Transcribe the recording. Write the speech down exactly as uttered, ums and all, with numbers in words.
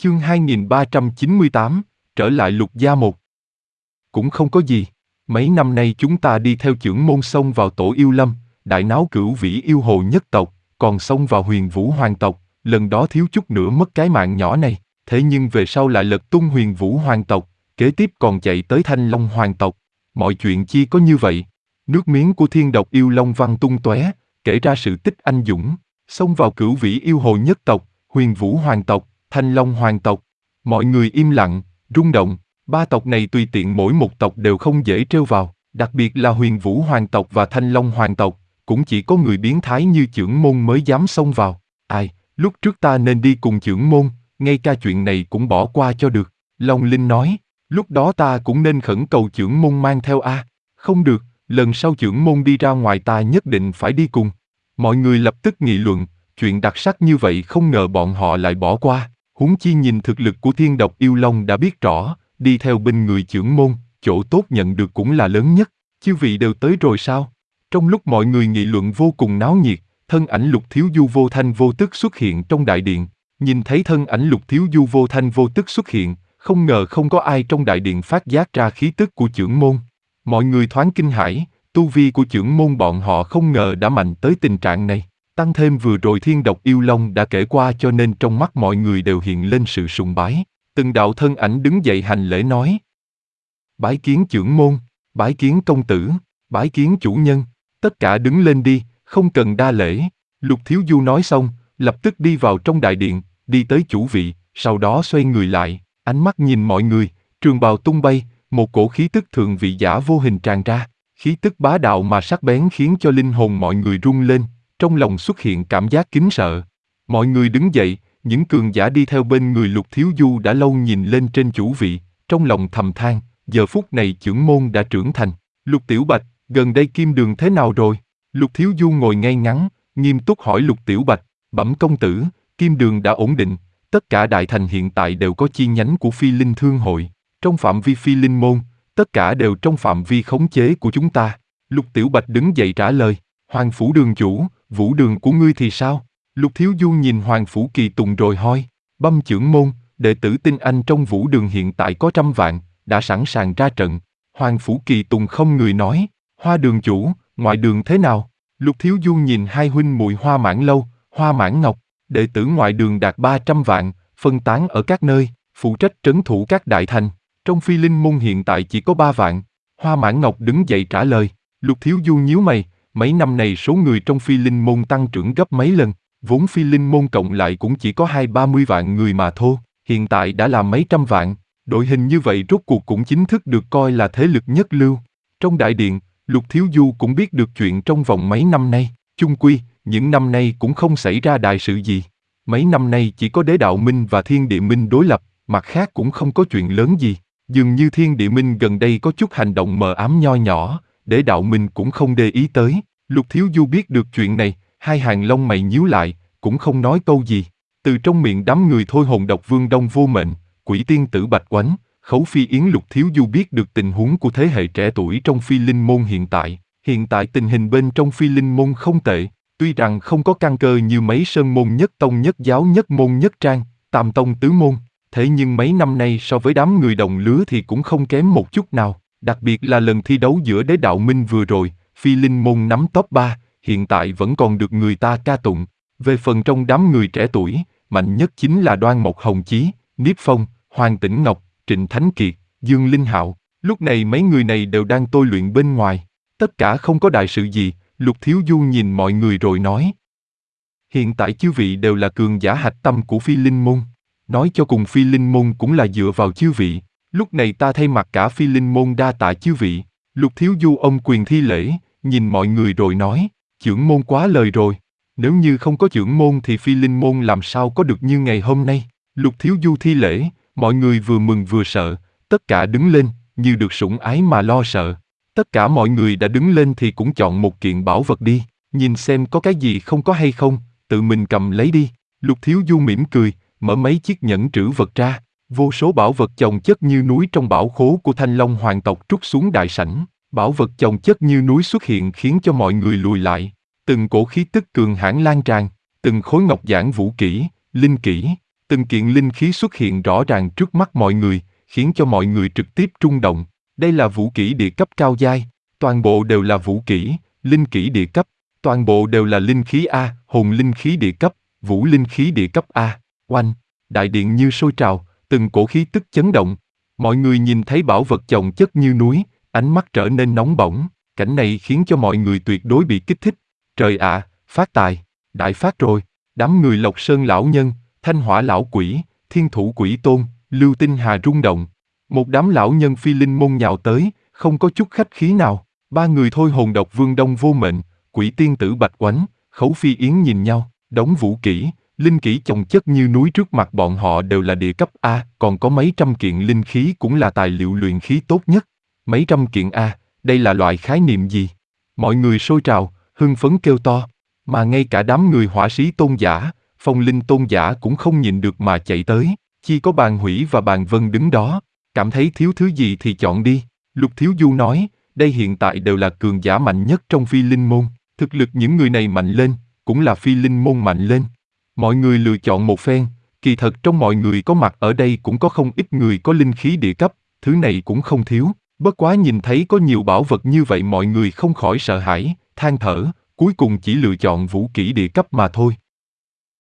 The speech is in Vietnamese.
Chương hai nghìn ba trăm chín mươi tám, trở lại Lục Gia một. Cũng không có gì, mấy năm nay chúng ta đi theo chưởng môn xông vào Tổ Yêu Lâm, đại náo Cửu Vĩ Yêu Hồ nhất tộc, còn xông vào Huyền Vũ Hoàng tộc, lần đó thiếu chút nữa mất cái mạng nhỏ này, thế nhưng về sau lại lật tung Huyền Vũ Hoàng tộc, kế tiếp còn chạy tới Thanh Long Hoàng tộc. Mọi chuyện chi có như vậy. Nước miếng của Thiên Độc Yêu Long văng tung tóe, kể ra sự tích anh dũng, xông vào Cửu Vĩ Yêu Hồ nhất tộc, Huyền Vũ Hoàng tộc, Thanh Long Hoàng tộc. Mọi người im lặng, rung động, ba tộc này tùy tiện mỗi một tộc đều không dễ trêu vào, đặc biệt là Huyền Vũ Hoàng tộc và Thanh Long Hoàng tộc, cũng chỉ có người biến thái như chưởng môn mới dám xông vào. Ai, lúc trước ta nên đi cùng chưởng môn, ngay cả chuyện này cũng bỏ qua cho được. Long Linh nói, lúc đó ta cũng nên khẩn cầu chưởng môn mang theo a. Không được, lần sau chưởng môn đi ra ngoài ta nhất định phải đi cùng. Mọi người lập tức nghị luận, chuyện đặc sắc như vậy không ngờ bọn họ lại bỏ qua. Huống chi nhìn thực lực của Thiên Độc Yêu Long đã biết rõ, đi theo bên người chưởng môn, chỗ tốt nhận được cũng là lớn nhất. Chư vị đều tới rồi sao? Trong lúc mọi người nghị luận vô cùng náo nhiệt, thân ảnh Lục Thiếu Du vô thanh vô tức xuất hiện trong đại điện. Nhìn thấy thân ảnh Lục Thiếu Du vô thanh vô tức xuất hiện, không ngờ không có ai trong đại điện phát giác ra khí tức của chưởng môn. Mọi người thoáng kinh hãi, tu vi của chưởng môn bọn họ không ngờ đã mạnh tới tình trạng này. Tăng thêm vừa rồi Thiên Độc Yêu Long đã kể qua cho nên trong mắt mọi người đều hiện lên sự sùng bái. Từng đạo thân ảnh đứng dậy hành lễ nói. Bái kiến chưởng môn, bái kiến công tử, bái kiến chủ nhân, tất cả đứng lên đi, không cần đa lễ. Lục Thiếu Du nói xong, lập tức đi vào trong đại điện, đi tới chủ vị, sau đó xoay người lại, ánh mắt nhìn mọi người, trường bào tung bay, một cổ khí tức thượng vị giả vô hình tràn ra, khí tức bá đạo mà sắc bén khiến cho linh hồn mọi người rung lên, trong lòng xuất hiện cảm giác kính sợ. Mọi người đứng dậy, những cường giả đi theo bên người Lục Thiếu Du đã lâu nhìn lên trên chủ vị, trong lòng thầm than, giờ phút này chưởng môn đã trưởng thành. Lục Tiểu Bạch, gần đây Kim Đường thế nào rồi? Lục Thiếu Du ngồi ngay ngắn, nghiêm túc hỏi Lục Tiểu Bạch, bẩm công tử, Kim Đường đã ổn định, tất cả đại thành hiện tại đều có chi nhánh của Phi Linh Thương hội, trong phạm vi Phi Linh môn, tất cả đều trong phạm vi khống chế của chúng ta. Lục Tiểu Bạch đứng dậy trả lời, Hoàng Phủ Đường chủ, Vũ Đường của ngươi thì sao? Lục Thiếu Du nhìn Hoàng Phủ Kỳ Tùng rồi hỏi, băm chưởng môn, đệ tử tinh anh trong Vũ Đường hiện tại có trăm vạn, đã sẵn sàng ra trận. Hoàng Phủ Kỳ Tùng không người nói, Hoa Đường chủ, ngoại đường thế nào? Lục Thiếu Du nhìn hai huynh muội Hoa Mãn Lâu, Hoa Mãn Ngọc, đệ tử ngoại đường đạt ba trăm vạn, phân tán ở các nơi, phụ trách trấn thủ các đại thành. Trong Phi Linh môn hiện tại chỉ có ba vạn. Hoa Mãn Ngọc đứng dậy trả lời. Lục Thiếu Du nhíu mày, mấy năm này số người trong Phi Linh môn tăng trưởng gấp mấy lần, vốn Phi Linh môn cộng lại cũng chỉ có hai ba mươi vạn người mà thôi, hiện tại đã là mấy trăm vạn. Đội hình như vậy rốt cuộc cũng chính thức được coi là thế lực nhất lưu. Trong đại điện, Lục Thiếu Du cũng biết được chuyện trong vòng mấy năm nay, chung quy, những năm nay cũng không xảy ra đại sự gì. Mấy năm nay chỉ có Đế Đạo Minh và Thiên Địa Minh đối lập, mặt khác cũng không có chuyện lớn gì. Dường như Thiên Địa Minh gần đây có chút hành động mờ ám nho nhỏ, Đế Đạo Minh cũng không để ý tới. Lục Thiếu Du biết được chuyện này, hai hàng lông mày nhíu lại, cũng không nói câu gì. Từ trong miệng đám người thôi hồn độc Vương Đông Vô Mệnh, Quỷ Tiên Tử Bạch Oánh, Khấu Phi Yến. Lục Thiếu Du biết được tình huống của thế hệ trẻ tuổi trong Phi Linh môn hiện tại. Hiện tại tình hình bên trong Phi Linh môn không tệ, tuy rằng không có căn cơ như mấy sơn môn nhất tông nhất giáo nhất môn nhất trang, tam tông tứ môn, thế nhưng mấy năm nay so với đám người đồng lứa thì cũng không kém một chút nào. Đặc biệt là lần thi đấu giữa Đế Đạo Minh vừa rồi, Phi Linh môn nắm top ba, hiện tại vẫn còn được người ta ca tụng. Về phần trong đám người trẻ tuổi, mạnh nhất chính là Đoan Mộc Hồng Chí, Niếp Phong, Hoàng Tĩnh Ngọc, Trịnh Thánh Kiệt, Dương Linh Hạo. Lúc này mấy người này đều đang tôi luyện bên ngoài. Tất cả không có đại sự gì. Lục Thiếu Du nhìn mọi người rồi nói. Hiện tại chư vị đều là cường giả hạch tâm của Phi Linh môn. Nói cho cùng Phi Linh môn cũng là dựa vào chư vị. Lúc này ta thay mặt cả Phi Linh môn đa tạ chư vị. Lục Thiếu Du ôm quyền thi lễ, nhìn mọi người rồi nói, chưởng môn quá lời rồi. Nếu như không có chưởng môn thì Phi Linh môn làm sao có được như ngày hôm nay. Lục Thiếu Du thi lễ, mọi người vừa mừng vừa sợ, tất cả đứng lên, như được sủng ái mà lo sợ. Tất cả mọi người đã đứng lên thì cũng chọn một kiện bảo vật đi, nhìn xem có cái gì không có hay không, tự mình cầm lấy đi. Lục Thiếu Du mỉm cười, mở mấy chiếc nhẫn trữ vật ra, vô số bảo vật chồng chất như núi trong bảo khố của Thanh Long hoàng tộc trút xuống đại sảnh. Bảo vật chồng chất như núi xuất hiện khiến cho mọi người lùi lại. Từng cổ khí tức cường hãn lan tràn, từng khối ngọc giản vũ kỹ, linh kỹ, Từng kiện linh khí xuất hiện rõ ràng trước mắt mọi người, khiến cho mọi người trực tiếp rung động. Đây là vũ kỹ địa cấp cao giai, toàn bộ đều là vũ kỹ, linh kỹ địa cấp, toàn bộ đều là linh khí A, hồn linh khí địa cấp, vũ linh khí địa cấp A. Oanh, đại điện như sôi trào, từng cổ khí tức chấn động. Mọi người nhìn thấy bảo vật chồng chất như núi, ánh mắt trở nên nóng bỏng, cảnh này khiến cho mọi người tuyệt đối bị kích thích. Trời ạ, phát tài, đại phát rồi. Đám người Lộc Sơn lão nhân, Thanh Hỏa lão quỷ, Thiên Thủ quỷ tôn, Lưu Tinh Hà rung động. Một đám lão nhân phi linh môn nhào tới, không có chút khách khí nào. Ba người thôi hồn độc Vương Đông Vô Mệnh, Quỷ tiên tử Bạch Oánh, Khấu Phi Yến nhìn nhau, đống vũ kỹ, linh kỹ chồng chất như núi trước mặt bọn họ đều là địa cấp A, còn có mấy trăm kiện linh khí cũng là tài liệu luyện khí tốt nhất. Mấy trăm kiện A, đây là loại khái niệm gì? Mọi người sôi trào, hưng phấn kêu to, mà ngay cả đám người hỏa sĩ tôn giả, phong linh tôn giả cũng không nhịn được mà chạy tới, chỉ có Bàn Hủy và Bàn Vân đứng đó, cảm thấy thiếu thứ gì thì chọn đi. Lục Thiếu Du nói, đây hiện tại đều là cường giả mạnh nhất trong phi linh môn, thực lực những người này mạnh lên, cũng là phi linh môn mạnh lên. Mọi người lựa chọn một phen, kỳ thật trong mọi người có mặt ở đây cũng có không ít người có linh khí địa cấp, thứ này cũng không thiếu, bất quá nhìn thấy có nhiều bảo vật như vậy mọi người không khỏi sợ hãi, than thở, cuối cùng chỉ lựa chọn vũ kỹ địa cấp mà thôi.